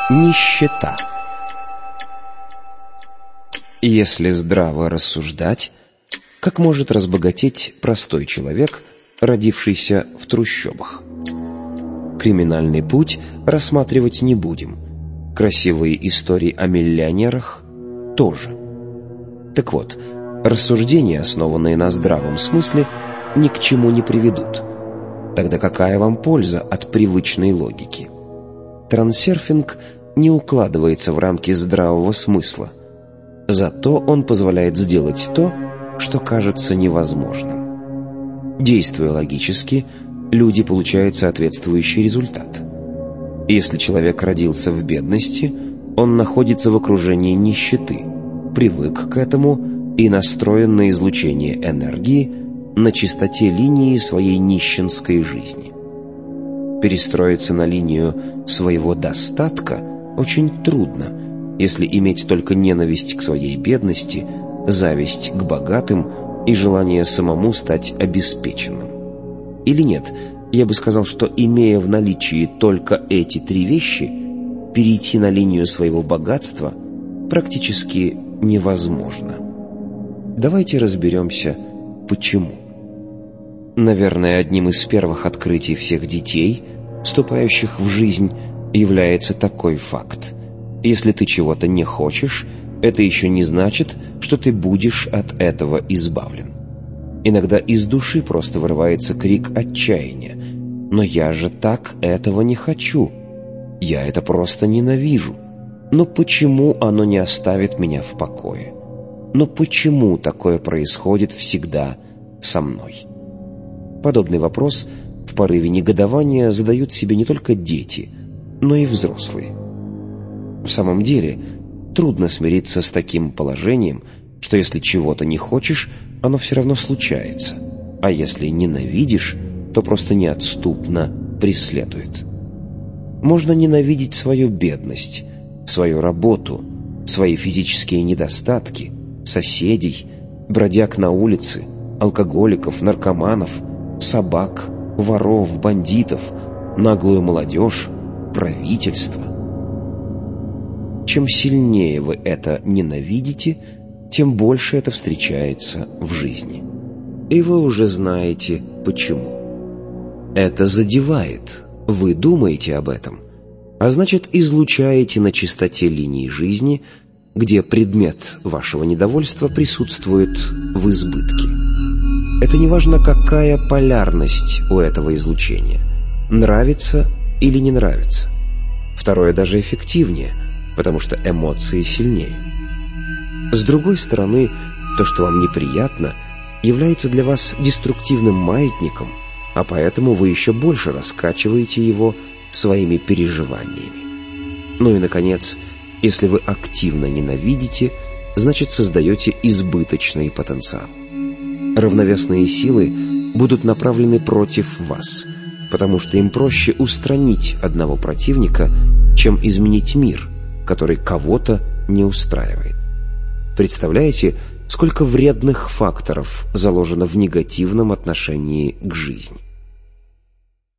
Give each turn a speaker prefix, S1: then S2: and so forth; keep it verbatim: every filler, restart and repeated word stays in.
S1: Нищета. Если здраво рассуждать, как может разбогатеть простой человек, родившийся в трущобах? Криминальный путь рассматривать не будем. Красивые истории о миллионерах тоже. Так вот, рассуждения, основанные на здравом смысле, ни к чему не приведут. Тогда какая вам польза от привычной логики? Трансерфинг не укладывается в рамки здравого смысла. Зато он позволяет сделать то, что кажется невозможным. Действуя логически, люди получают соответствующий результат. Если человек родился в бедности, он находится в окружении нищеты, привык к этому и настроен на излучение энергии на чистоте линии своей нищенской жизни. Перестроиться на линию своего достатка очень трудно, если иметь только ненависть к своей бедности, зависть к богатым и желание самому стать обеспеченным. Или нет, я бы сказал, что, имея в наличии только эти три вещи, перейти на линию своего богатства практически невозможно. Давайте разберемся, почему. Наверное, одним из первых открытий всех детей, вступающих в жизнь, является такой факт. Если ты чего-то не хочешь, это еще не значит, что ты будешь от этого избавлен. Иногда из души просто вырывается крик отчаяния. «Но я же так этого не хочу! Я это просто ненавижу! Но почему оно не оставит меня в покое? Но почему такое происходит всегда со мной?» Подобный вопрос в порыве негодования задают себе не только дети, но и взрослые. В самом деле, трудно смириться с таким положением, что если чего-то не хочешь, оно все равно случается, а если ненавидишь, то просто неотступно преследует. Можно ненавидеть свою бедность, свою работу, свои физические недостатки, соседей, бродяг на улице, алкоголиков, наркоманов, собак, воров, бандитов, наглую молодежь, правительство. Чем сильнее вы это ненавидите, тем больше это встречается в жизни. И вы уже знаете, почему. Это задевает, вы думаете об этом, а значит, излучаете на чистоте линии жизни, где предмет вашего недовольства присутствует в избытке. Это не важно, какая полярность у этого излучения, нравится или не нравится. Второе даже эффективнее, потому что эмоции сильнее. С другой стороны, то, что вам неприятно, является для вас деструктивным маятником, а поэтому вы еще больше раскачиваете его своими переживаниями. Ну и, наконец, если вы активно ненавидите, значит, создаете избыточный потенциал. Равновесные силы будут направлены против вас, потому что им проще устранить одного противника, чем изменить мир, который кого-то не устраивает. Представляете, сколько вредных факторов заложено в негативном отношении к жизни?